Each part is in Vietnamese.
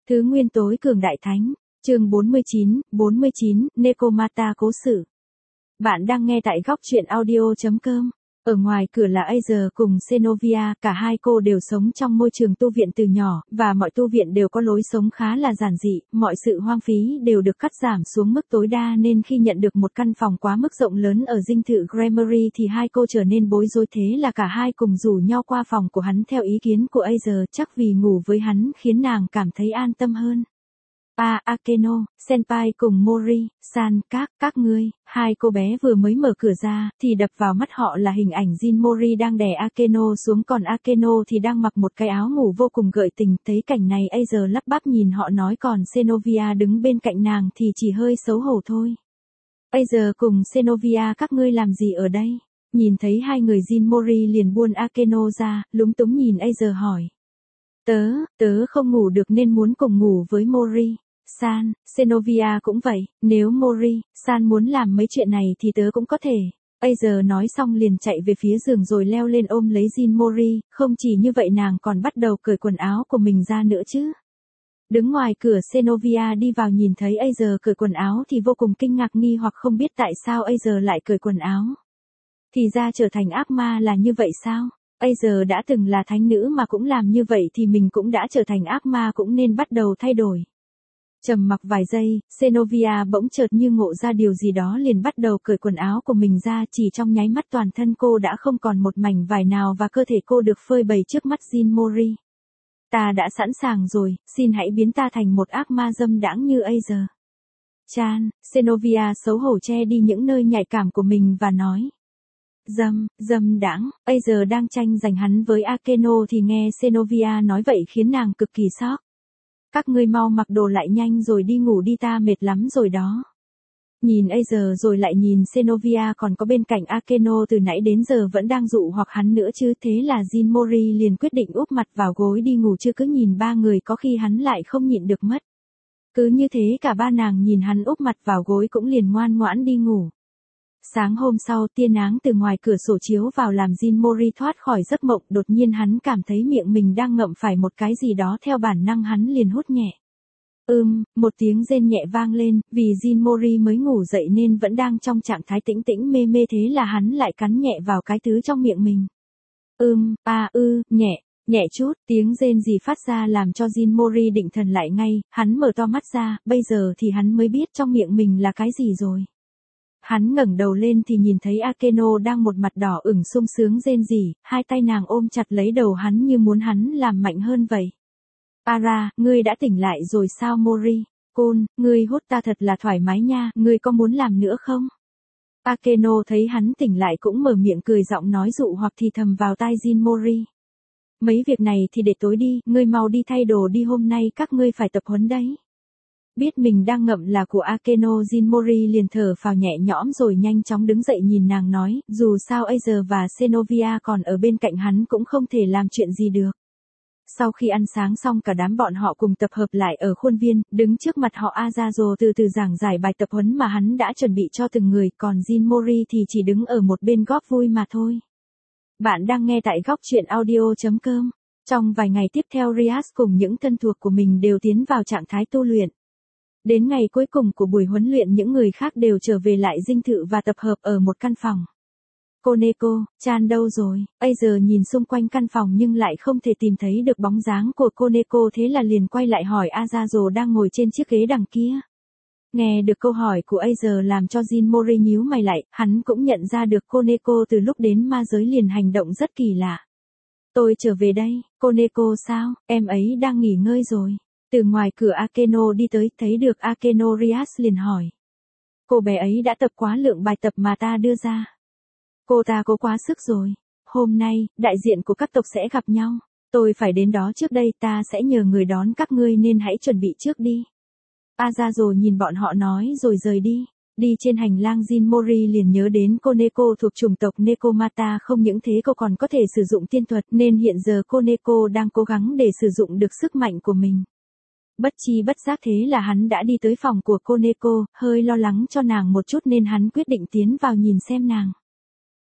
Thứ nguyên tối cường đại thánh, chương 49, Nekomata cố sự. Bạn đang nghe tại góc truyện audio.com. Ở ngoài cửa là Acer cùng Xenovia, cả hai cô đều sống trong môi trường tu viện từ nhỏ, và mọi tu viện đều có lối sống khá là giản dị, mọi sự hoang phí đều được cắt giảm xuống mức tối đa nên khi nhận được một căn phòng quá mức rộng lớn ở dinh thự Gramery thì hai cô trở nên bối rối, thế là cả hai cùng rủ nhau qua phòng của hắn theo ý kiến của Acer, chắc vì ngủ với hắn khiến nàng cảm thấy an tâm hơn. Akeno, Senpai cùng Mori-san, các ngươi, hai cô bé vừa mới mở cửa ra, thì đập vào mắt họ là hình ảnh Jin Mori đang đè Akeno xuống, còn Akeno thì đang mặc một cái áo ngủ vô cùng gợi tình. Thấy cảnh này Acer lắp bắp nhìn họ nói, còn Xenovia đứng bên cạnh nàng thì chỉ hơi xấu hổ thôi. Acer cùng Xenovia, các ngươi làm gì ở đây? Nhìn thấy hai người, Jin Mori liền buông Akeno ra, lúng túng nhìn Acer hỏi. Tớ không ngủ được nên muốn cùng ngủ với Mori-san, Xenovia cũng vậy, nếu Mori-san muốn làm mấy chuyện này thì tớ cũng có thể. Acer nói xong liền chạy về phía giường rồi leo lên ôm lấy Jin Mori, không chỉ như vậy nàng còn bắt đầu cởi quần áo của mình ra nữa chứ. Đứng ngoài cửa, Xenovia đi vào nhìn thấy Acer cởi quần áo thì vô cùng kinh ngạc, nghi hoặc không biết tại sao Acer lại cởi quần áo. Thì ra trở thành ác ma là như vậy sao? Acer đã từng là thánh nữ mà cũng làm như vậy thì mình cũng đã trở thành ác ma cũng nên bắt đầu thay đổi. Trầm mặc vài giây, Xenovia bỗng chợt như ngộ ra điều gì đó liền bắt đầu cởi quần áo của mình ra, chỉ trong nháy mắt toàn thân cô đã không còn một mảnh vải nào và cơ thể cô được phơi bày trước mắt Jin Mori. Ta đã sẵn sàng rồi, xin hãy biến ta thành một ác ma dâm đãng như Acer. Xenovia xấu hổ che đi những nơi nhạy cảm của mình và nói. Dâm đãng, Acer đang tranh giành hắn với Akeno thì nghe Xenovia nói vậy khiến nàng cực kỳ sốc. Các ngươi mau mặc đồ lại nhanh rồi đi ngủ đi, ta mệt lắm rồi đó. Nhìn Acer rồi lại nhìn Xenovia còn có bên cạnh Akeno từ nãy đến giờ vẫn đang dụ hoặc hắn nữa chứ, thế là Jin Mori liền quyết định úp mặt vào gối đi ngủ, chứ cứ nhìn ba người có khi hắn lại không nhịn được mất. Cứ như thế cả ba nàng nhìn hắn úp mặt vào gối cũng liền ngoan ngoãn đi ngủ. Sáng hôm sau, tia nắng từ ngoài cửa sổ chiếu vào làm Jin Mori thoát khỏi giấc mộng, đột nhiên hắn cảm thấy miệng mình đang ngậm phải một cái gì đó, theo bản năng hắn liền hút nhẹ. Một tiếng rên nhẹ vang lên, vì Jin Mori mới ngủ dậy nên vẫn đang trong trạng thái tĩnh tĩnh mê mê, thế là hắn lại cắn nhẹ vào cái thứ trong miệng mình. Nhẹ chút, tiếng rên gì phát ra làm cho Jin Mori định thần lại ngay, hắn mở to mắt ra, bây giờ thì hắn mới biết trong miệng mình là cái gì rồi. Hắn ngẩng đầu lên thì nhìn thấy Akeno đang một mặt đỏ ửng sung sướng rên rỉ, hai tay nàng ôm chặt lấy đầu hắn như muốn hắn làm mạnh hơn vậy. Ngươi đã tỉnh lại rồi sao Mori-kun, ngươi hút ta thật là thoải mái nha, ngươi có muốn làm nữa không? Akeno thấy hắn tỉnh lại cũng mở miệng cười, giọng nói dụ hoặc thì thầm vào tai Jin Mori. Mấy việc này thì để tối đi, ngươi mau đi thay đồ đi, hôm nay các ngươi phải tập huấn đấy. Biết mình đang ngậm là của Akeno, Jin Mori liền thở phào nhẹ nhõm rồi nhanh chóng đứng dậy nhìn nàng nói, dù sao Acer và Xenovia còn ở bên cạnh hắn cũng không thể làm chuyện gì được. Sau khi ăn sáng xong, cả đám bọn họ cùng tập hợp lại ở khuôn viên, đứng trước mặt họ Azazo từ từ giảng giải bài tập huấn mà hắn đã chuẩn bị cho từng người, còn Jin Mori thì chỉ đứng ở một bên góp vui mà thôi. Bạn đang nghe tại góc truyện audio.com. Trong vài ngày tiếp theo, Rias cùng những thân thuộc của mình đều tiến vào trạng thái tu luyện. Đến ngày cuối cùng của buổi huấn luyện, những người khác đều trở về lại dinh thự và tập hợp ở một căn phòng. Koneko-chan đâu rồi? Acer nhìn xung quanh căn phòng nhưng lại không thể tìm thấy được bóng dáng của Koneko, thế là liền quay lại hỏi Azazo đang ngồi trên chiếc ghế đằng kia. Nghe được câu hỏi của Acer làm cho Jin Mori nhíu mày lại, hắn cũng nhận ra được Koneko từ lúc đến ma giới liền hành động rất kỳ lạ. Tôi trở về đây, Koneko sao, em ấy đang nghỉ ngơi rồi. Từ ngoài cửa Akeno đi tới, thấy được Akeno, Rias liền hỏi. Cô bé ấy đã tập quá lượng bài tập mà ta đưa ra. Cô ta cố quá sức rồi. Hôm nay, đại diện của các tộc sẽ gặp nhau. Tôi phải đến đó trước đây, ta sẽ nhờ người đón các ngươi nên hãy chuẩn bị trước đi. Azazo nhìn bọn họ nói rồi rời đi. Đi trên hành lang, Jin Mori liền nhớ đến Koneko thuộc chủng tộc Nekomata, không những thế cô còn có thể sử dụng tiên thuật nên hiện giờ Koneko đang cố gắng để sử dụng được sức mạnh của mình. Bất chi bất giác thế là hắn đã đi tới phòng của Koneko, hơi lo lắng cho nàng một chút nên hắn quyết định tiến vào nhìn xem nàng.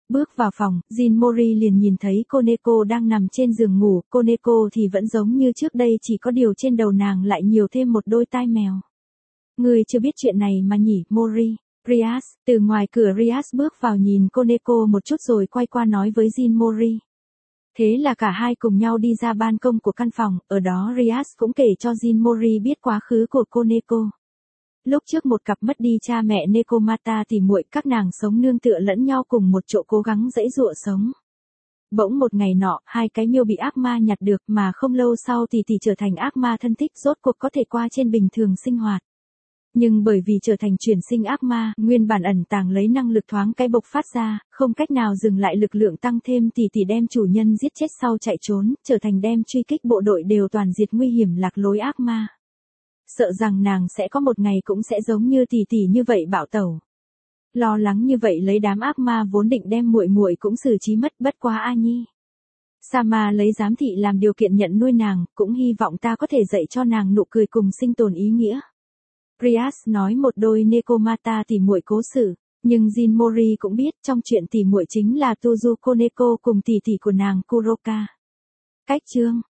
Bước vào phòng, Jin Mori liền nhìn thấy Koneko đang nằm trên giường ngủ, Koneko thì vẫn giống như trước đây, chỉ có điều trên đầu nàng lại nhiều thêm một đôi tai mèo. Người chưa biết chuyện này mà nhỉ, Mori. Rias, từ ngoài cửa Rias bước vào nhìn Koneko một chút rồi quay qua nói với Jin Mori. Thế là cả hai cùng nhau đi ra ban công của căn phòng, ở đó Rias cũng kể cho Jin Mori biết quá khứ của Koneko. Lúc trước một cặp mất đi cha mẹ Nekomata tỉ muội, các nàng sống nương tựa lẫn nhau cùng một chỗ cố gắng giãy giụa sống. Bỗng một ngày nọ, hai cái miêu bị ác ma nhặt được, mà không lâu sau thì trở thành ác ma thân thích, rốt cuộc có thể qua trên bình thường sinh hoạt. Nhưng bởi vì trở thành chuyển sinh ác ma, nguyên bản ẩn tàng lấy năng lực thoáng cái bộc phát ra, không cách nào dừng lại, lực lượng tăng thêm, đem chủ nhân giết chết sau chạy trốn, trở thành đem truy kích bộ đội đều toàn diệt, nguy hiểm lạc lối ác ma. Sợ rằng nàng sẽ có một ngày cũng sẽ giống như tỷ như vậy bạo tẩu. Lo lắng như vậy lấy đám ác ma vốn định đem muội muội cũng xử trí mất, bất quá A Nhi Sama lấy giám thị làm điều kiện nhận nuôi nàng, cũng hy vọng ta có thể dạy cho nàng nụ cười cùng sinh tồn ý nghĩa. Rias nói một đôi Nekomata tỉ muội cố xử, nhưng Jin Mori cũng biết trong chuyện tỉ muội chính là Tuzu Koneko cùng tỷ của nàng Kuroka. Cách chương